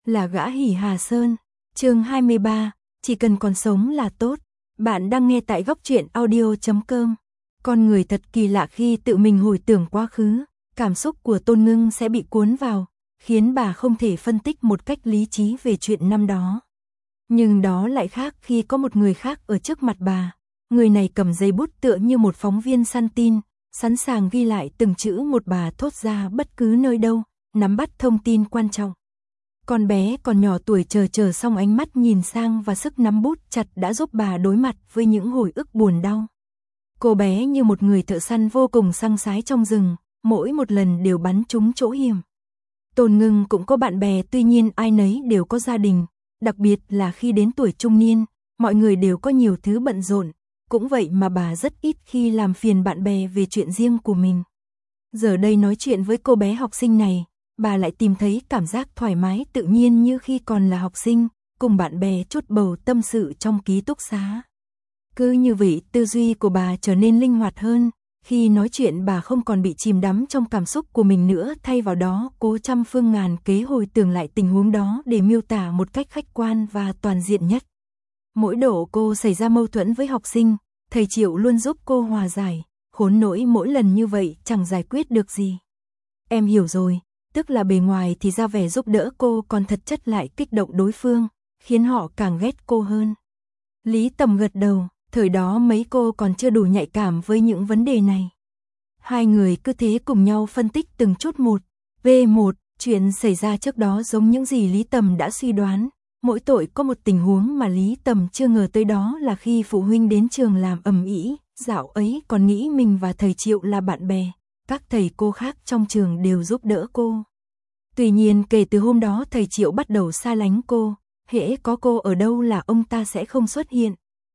Là gã Hỉ Hà Sơn. Chương 23, chỉ cần còn sống là tốt. Bạn đang nghe tại góc truyện audio.com. Con người thật kỳ lạ khi tự mình hồi tưởng quá khứ, cảm xúc của Tôn Ngưng sẽ bị cuốn vào, khiến bà không thể phân tích một cách lý trí về chuyện năm đó. Nhưng đó lại khác khi có một người khác ở trước mặt bà. Người này cầm giấy bút tựa như một phóng viên săn tin, sẵn sàng ghi lại từng chữ một bà thốt ra bất cứ nơi đâu, nắm bắt thông tin quan trọng. Con bé còn nhỏ tuổi chờ xong ánh mắt nhìn sang và sức nắm bút chặt đã giúp bà đối mặt với những hồi ức buồn đau. Cô bé như một người thợ săn vô cùng săng sái trong rừng, mỗi một lần đều bắn trúng chỗ hiểm. Tôn Ngưng cũng có bạn bè, tuy nhiên ai nấy đều có gia đình, đặc biệt là khi đến tuổi trung niên, mọi người đều có nhiều thứ bận rộn, cũng vậy mà bà rất ít khi làm phiền bạn bè về chuyện riêng của mình. Giờ đây nói chuyện với cô bé học sinh này, bà lại tìm thấy cảm giác thoải mái tự nhiên như khi còn là học sinh, cùng bạn bè chút bầu tâm sự trong ký túc xá. Cứ như vậy tư duy của bà trở nên linh hoạt hơn, khi nói chuyện bà không còn bị chìm đắm trong cảm xúc của mình nữa, thay vào đó cố trăm phương ngàn kế hồi tưởng lại tình huống đó để miêu tả một cách khách quan và toàn diện nhất. Mỗi độ cô xảy ra mâu thuẫn với học sinh, thầy Triệu luôn giúp cô hòa giải, khốn nỗi mỗi lần như vậy chẳng giải quyết được gì. Em hiểu rồi, tức là bề ngoài thì ra vẻ giúp đỡ cô, còn thật chất lại kích động đối phương, khiến họ càng ghét cô hơn. Lý Tầm gật đầu, thời đó mấy cô còn chưa đủ nhạy cảm với những vấn đề này. Hai người cứ thế cùng nhau phân tích từng chút một. V1, chuyện xảy ra trước đó giống những gì Lý Tầm đã suy đoán. Mỗi tội có một tình huống mà Lý Tầm chưa ngờ tới, đó là khi phụ huynh đến trường làm ầm ĩ, dạo ấy còn nghĩ mình và thầy Triệu là bạn bè, các thầy cô khác trong trường đều giúp đỡ cô. Tuy nhiên kể từ hôm đó thầy Triệu bắt đầu xa lánh cô, hễ có cô ở đâu là ông ta sẽ không xuất hiện.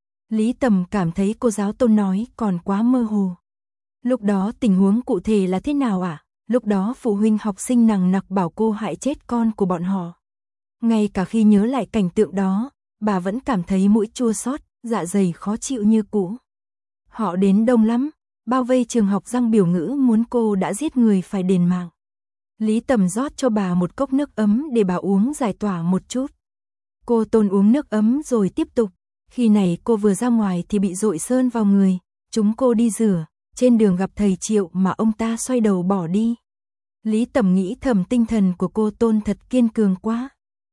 Lý Tầm cảm thấy cô giáo Tôn nói còn quá mơ hồ. Lúc đó tình huống cụ thể là thế nào ạ? Lúc đó phụ huynh học sinh nằng nặc bảo cô hại chết con của bọn họ. Ngay cả khi nhớ lại cảnh tượng đó, bà vẫn cảm thấy mũi chua xót, dạ dày khó chịu như cũ. Họ đến đông lắm, bao vây trường học răng biểu ngữ muốn cô đã giết người phải đền mạng. Lý Tầm rót cho bà một cốc nước ấm để bà uống giải tỏa một chút. Cô Tôn uống nước ấm rồi tiếp tục. Khi này cô vừa ra ngoài thì bị dội sơn vào người, chúng cô đi rửa, trên đường gặp thầy Triệu mà ông ta xoay đầu bỏ đi. Lý Tầm nghĩ thầm tinh thần của cô Tôn thật kiên cường quá.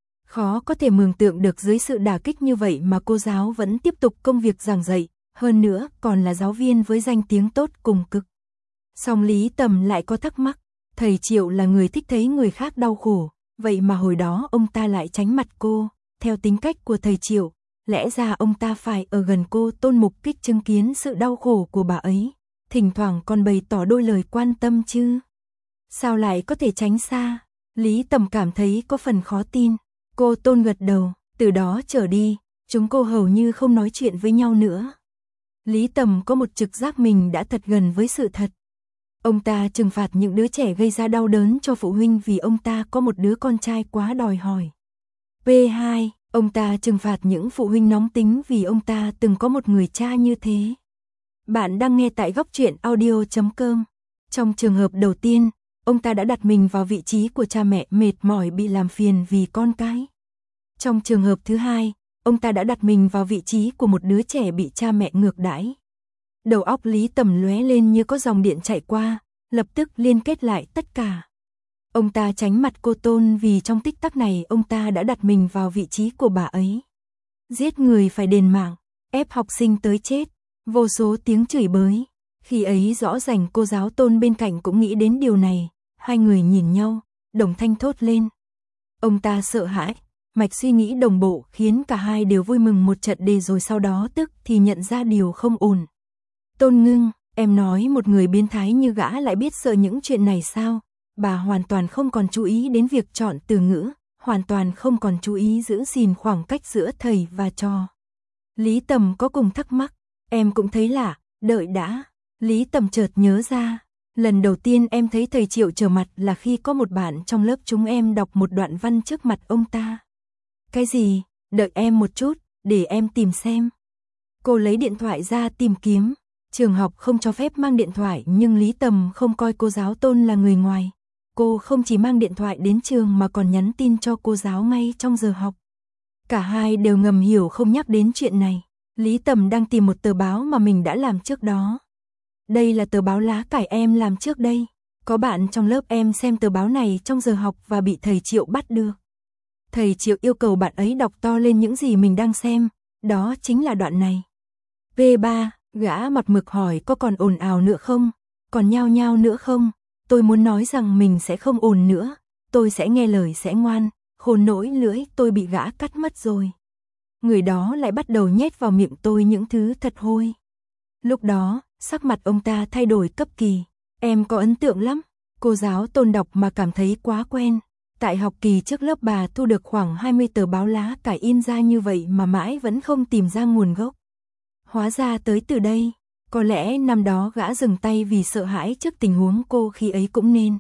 Khó có thể mường tượng được dưới sự đả kích như vậy mà cô giáo vẫn tiếp tục công việc giảng dạy, hơn nữa còn là giáo viên với danh tiếng tốt cùng cực. Song Lý Tầm lại có thắc mắc, thầy Triệu là người thích thấy người khác đau khổ, vậy mà hồi đó ông ta lại tránh mặt cô, theo tính cách của thầy Triệu. Lẽ ra ông ta phải ở gần cô Tôn mục kích chứng kiến sự đau khổ của bà ấy, thỉnh thoảng còn bày tỏ đôi lời quan tâm chứ. Sao lại có thể tránh xa? Lý Tầm cảm thấy có phần khó tin. Cô Tôn gật đầu, từ đó trở đi, chúng cô hầu như không nói chuyện với nhau nữa. Lý Tầm có một trực giác mình đã thật gần với sự thật. Ông ta trừng phạt những đứa trẻ gây ra đau đớn cho phụ huynh vì ông ta có một đứa con trai quá đòi hỏi. V2, ông ta trừng phạt những phụ huynh nóng tính vì ông ta từng có một người cha như thế. Bạn đang nghe tại góc truyện audio.com. Trong trường hợp đầu tiên, ông ta đã đặt mình vào vị trí của cha mẹ mệt mỏi bị làm phiền vì con cái. Trong trường hợp thứ hai, ông ta đã đặt mình vào vị trí của một đứa trẻ bị cha mẹ ngược đãi. Đầu óc Lý Tầm lóe lên như có dòng điện chạy qua, lập tức liên kết lại tất cả. Ông ta tránh mặt cô Tôn vì trong tích tắc này ông ta đã đặt mình vào vị trí của bà ấy. Giết người phải đền mạng, ép học sinh tới chết, vô số tiếng chửi bới. Khi ấy rõ ràng cô giáo Tôn bên cạnh cũng nghĩ đến điều này, hai người nhìn nhau, đồng thanh thốt lên. Ông ta sợ hãi, mạch suy nghĩ đồng bộ khiến cả hai đều vui mừng một trận đề, rồi sau đó tức thì nhận ra điều không ổn. Tôn Ngưng, em nói một người biến thái như gã lại biết sợ những chuyện này sao? Bà hoàn toàn không còn chú ý đến việc chọn từ ngữ, hoàn toàn không còn chú ý giữ gìn khoảng cách giữa thầy và trò. Lý Tầm có cùng thắc mắc, em cũng thấy lạ, đợi đã. Lý Tầm chợt nhớ ra, lần đầu tiên em thấy thầy Triệu trở mặt là khi có một bạn trong lớp chúng em đọc một đoạn văn trước mặt ông ta. Cái gì? Đợi em một chút, để em tìm xem. Cô lấy điện thoại ra tìm kiếm. Trường học không cho phép mang điện thoại, nhưng Lý Tầm không coi cô giáo Tôn là người ngoài. cô không chỉ mang điện thoại đến trường mà còn nhắn tin cho cô giáo ngay trong giờ học. Cả hai đều ngầm hiểu không nhắc đến chuyện này. Lý Tầm đang tìm một tờ báo mà mình đã làm trước đó. Đây là tờ báo lá cải em làm trước đây. Có bạn trong lớp em xem tờ báo này trong giờ học và bị thầy Triệu bắt được. Thầy Triệu yêu cầu bạn ấy đọc to lên những gì mình đang xem, đó chính là đoạn này. V3, gã mặt mực hỏi có còn ồn ào nữa không? Còn nhao nhao nữa không? Tôi muốn nói rằng mình sẽ không ồn nữa, tôi sẽ nghe lời sẽ ngoan, khôn nỗi lưỡi tôi bị gã cắt mất rồi. Người đó lại bắt đầu nhét vào miệng tôi những thứ thật hôi. Lúc đó, sắc mặt ông ta thay đổi cấp kỳ. Em có ấn tượng lắm, cô giáo Tôn đọc mà cảm thấy quá quen. Tại học kỳ trước lớp bà thu được khoảng 20 tờ báo lá cải in ra như vậy mà mãi vẫn không tìm ra nguồn gốc. Hóa ra tới từ đây, có lẽ năm đó gã dừng tay vì sợ hãi trước tình huống cô khi ấy cũng nên.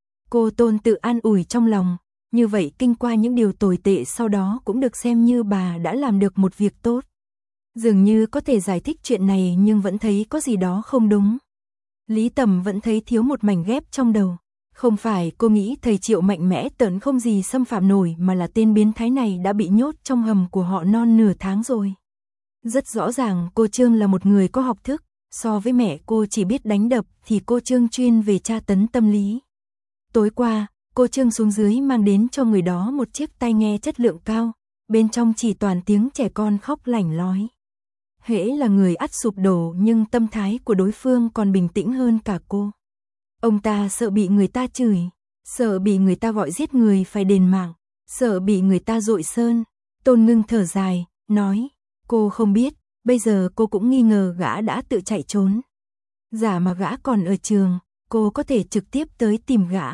Cô Tôn tự an ủi trong lòng, như vậy kinh qua những điều tồi tệ sau đó cũng được xem như bà đã làm được một việc tốt. Dường như có thể giải thích chuyện này nhưng vẫn thấy có gì đó không đúng. Lý Tầm vẫn thấy thiếu một mảnh ghép trong đầu. Không phải cô nghĩ thầy Triệu mạnh mẽ tởn không gì xâm phạm nổi mà là tên biến thái này đã bị nhốt trong hầm của họ non nửa tháng rồi. Rất rõ ràng cô Trương là một người có học thức, so với mẹ cô chỉ biết đánh đập thì cô Trương chuyên về tra tấn tâm lý. Tối qua, cô Trương xuống dưới mang đến cho người đó một chiếc tai nghe chất lượng cao, bên trong chỉ toàn tiếng trẻ con khóc lảnh lói. Hễ là người ắt sụp đổ nhưng tâm thái của đối phương còn bình tĩnh hơn cả cô. Ông ta sợ bị người ta chửi, sợ bị người ta gọi giết người phải đền mạng, sợ bị người ta dội sơn. Tôn Ngưng thở dài, nói, cô không biết, bây giờ cô cũng nghi ngờ gã đã tự chạy trốn. Giả mà gã còn ở trường, cô có thể trực tiếp tới tìm gã.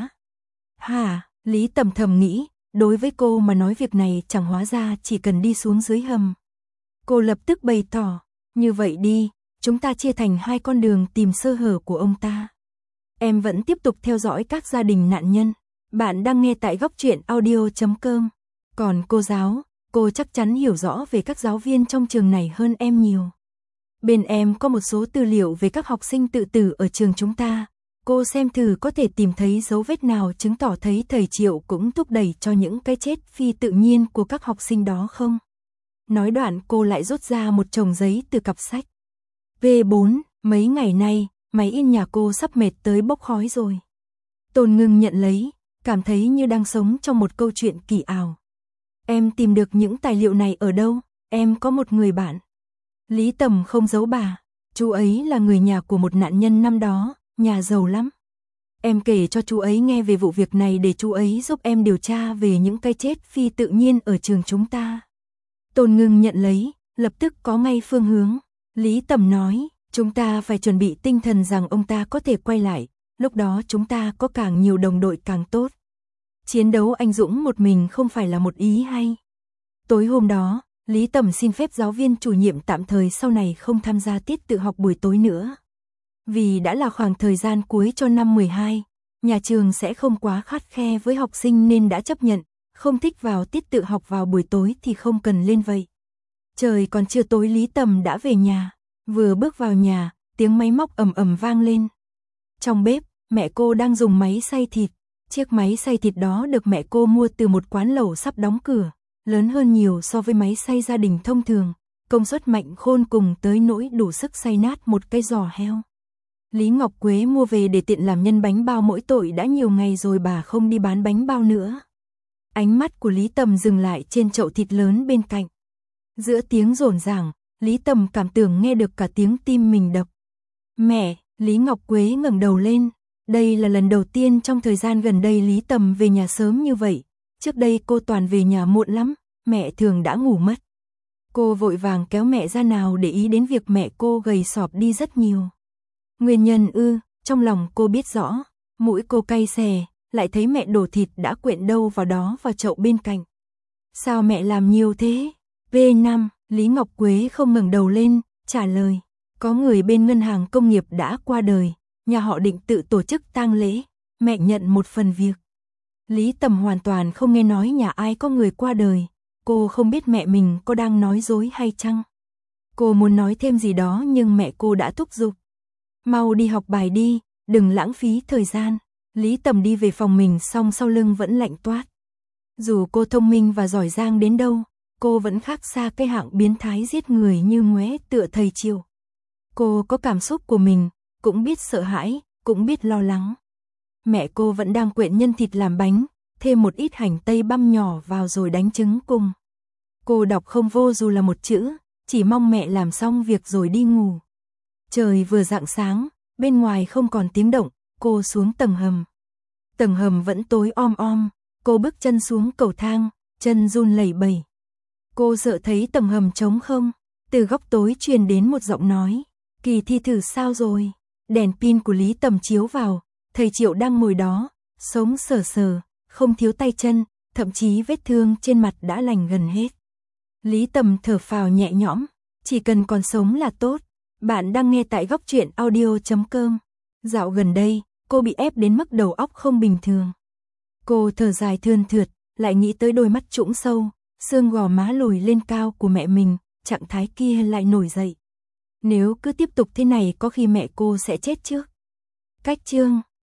Hả, Lý Tầm thầm nghĩ, đối với cô mà nói việc này chẳng hóa ra chỉ cần đi xuống dưới hầm. Cô lập tức bày tỏ, như vậy đi, chúng ta chia thành hai con đường tìm sơ hở của ông ta. Em vẫn tiếp tục theo dõi các gia đình nạn nhân. Bạn đang nghe tại góc truyện audio.com. Còn cô giáo, cô chắc chắn hiểu rõ về các giáo viên trong trường này hơn em nhiều. Bên em có một số tư liệu về các học sinh tự tử ở trường chúng ta. Cô xem thử có thể tìm thấy dấu vết nào chứng tỏ thấy thầy Triệu cũng thúc đẩy cho những cái chết phi tự nhiên của các học sinh đó không? Nói đoạn cô lại rút ra một chồng giấy từ cặp sách. V4, mấy ngày nay, máy in nhà cô sắp mệt tới bốc khói rồi. Tôn Ngưng nhận lấy, cảm thấy như đang sống trong một câu chuyện kỳ ảo. Em tìm được những tài liệu này ở đâu? Em có một người bạn. Lý Tầm không giấu bà, chú ấy là người nhà của một nạn nhân năm đó, nhà giàu lắm. Em kể cho chú ấy nghe về vụ việc này để chú ấy giúp em điều tra về những cái chết phi tự nhiên ở trường chúng ta. Tôn Ngưng nhận lấy, lập tức có ngay phương hướng. Lý Tầm nói, chúng ta phải chuẩn bị tinh thần rằng ông ta có thể quay lại, lúc đó chúng ta có càng nhiều đồng đội càng tốt. Chiến đấu anh dũng một mình không phải là một ý hay. Tối hôm đó, Lý Tầm xin phép giáo viên chủ nhiệm tạm thời sau này không tham gia tiết tự học buổi tối nữa. Vì đã là khoảng thời gian cuối cho năm 12, nhà trường sẽ không quá khắt khe với học sinh nên đã chấp nhận, không thích vào tiết tự học vào buổi tối thì không cần lên vậy. Trời còn chưa tối Lý Tầm đã về nhà, vừa bước vào nhà, tiếng máy móc ầm ầm vang lên. Trong bếp, mẹ cô đang dùng máy xay thịt, chiếc máy xay thịt đó được mẹ cô mua từ một quán lẩu sắp đóng cửa, lớn hơn nhiều so với máy xay gia đình thông thường, công suất mạnh khôn cùng tới nỗi đủ sức xay nát một cái giò heo. Lý Ngọc Quế mua về để tiện làm nhân bánh bao mỗi tội đã nhiều ngày rồi bà không đi bán bánh bao nữa. Ánh mắt của Lý Tầm dừng lại trên chậu thịt lớn bên cạnh. Giữa tiếng rộn ràng, Lý Tầm cảm tưởng nghe được cả tiếng tim mình đập. Mẹ, Lý Ngọc Quế ngẩng đầu lên. Đây là lần đầu tiên trong thời gian gần đây Lý Tầm về nhà sớm như vậy. Trước đây cô toàn về nhà muộn lắm, mẹ thường đã ngủ mất. Cô vội vàng kéo mẹ ra nào để ý đến việc mẹ cô gầy sọp đi rất nhiều. Nguyên nhân trong lòng cô biết rõ, mũi cô cay xè, lại thấy mẹ đổ thịt đã quyện đâu vào đó vào chậu bên cạnh. Sao mẹ làm nhiều thế? V5, Lý Ngọc Quế không ngẩng đầu lên, trả lời. Có người bên ngân hàng công nghiệp đã qua đời, nhà họ định tự tổ chức tang lễ, mẹ nhận một phần việc. Lý Tầm hoàn toàn không nghe nói nhà ai có người qua đời, cô không biết mẹ mình có đang nói dối hay chăng. Cô muốn nói thêm gì đó nhưng mẹ cô đã thúc giục. Mau đi học bài đi, đừng lãng phí thời gian. Lý Tầm đi về phòng mình xong sau lưng vẫn lạnh toát. Dù cô thông minh và giỏi giang đến đâu, cô vẫn khác xa cái hạng biến thái giết người như Ngoé tựa thầy Triều. Cô có cảm xúc của mình, cũng biết sợ hãi, cũng biết lo lắng. Mẹ cô vẫn đang quện nhân thịt làm bánh, thêm một ít hành tây băm nhỏ vào rồi đánh trứng cùng. Cô đọc không vô dù là một chữ, chỉ mong mẹ làm xong việc rồi đi ngủ. Trời vừa rạng sáng, bên ngoài không còn tiếng động, cô xuống tầng hầm. Tầng hầm vẫn tối om om, cô bước chân xuống cầu thang, chân run lẩy bẩy. Cô sợ thấy tầng hầm trống không, từ góc tối truyền đến một giọng nói, Kỳ thi thử sao rồi? Đèn pin của Lý Tầm chiếu vào, thầy Triệu đang ngồi đó, sống sờ sờ, không thiếu tay chân, thậm chí vết thương trên mặt đã lành gần hết. Lý Tầm thở phào nhẹ nhõm, chỉ cần còn sống là tốt. Bạn đang nghe tại góc truyện audio.com. Dạo gần đây, cô bị ép đến mức đầu óc không bình thường. Cô thở dài thườn thượt, lại nghĩ tới đôi mắt trũng sâu, xương gò má lồi lên cao của mẹ mình, trạng thái kia lại nổi dậy. Nếu cứ tiếp tục thế này có khi mẹ cô sẽ chết trước. Cách chương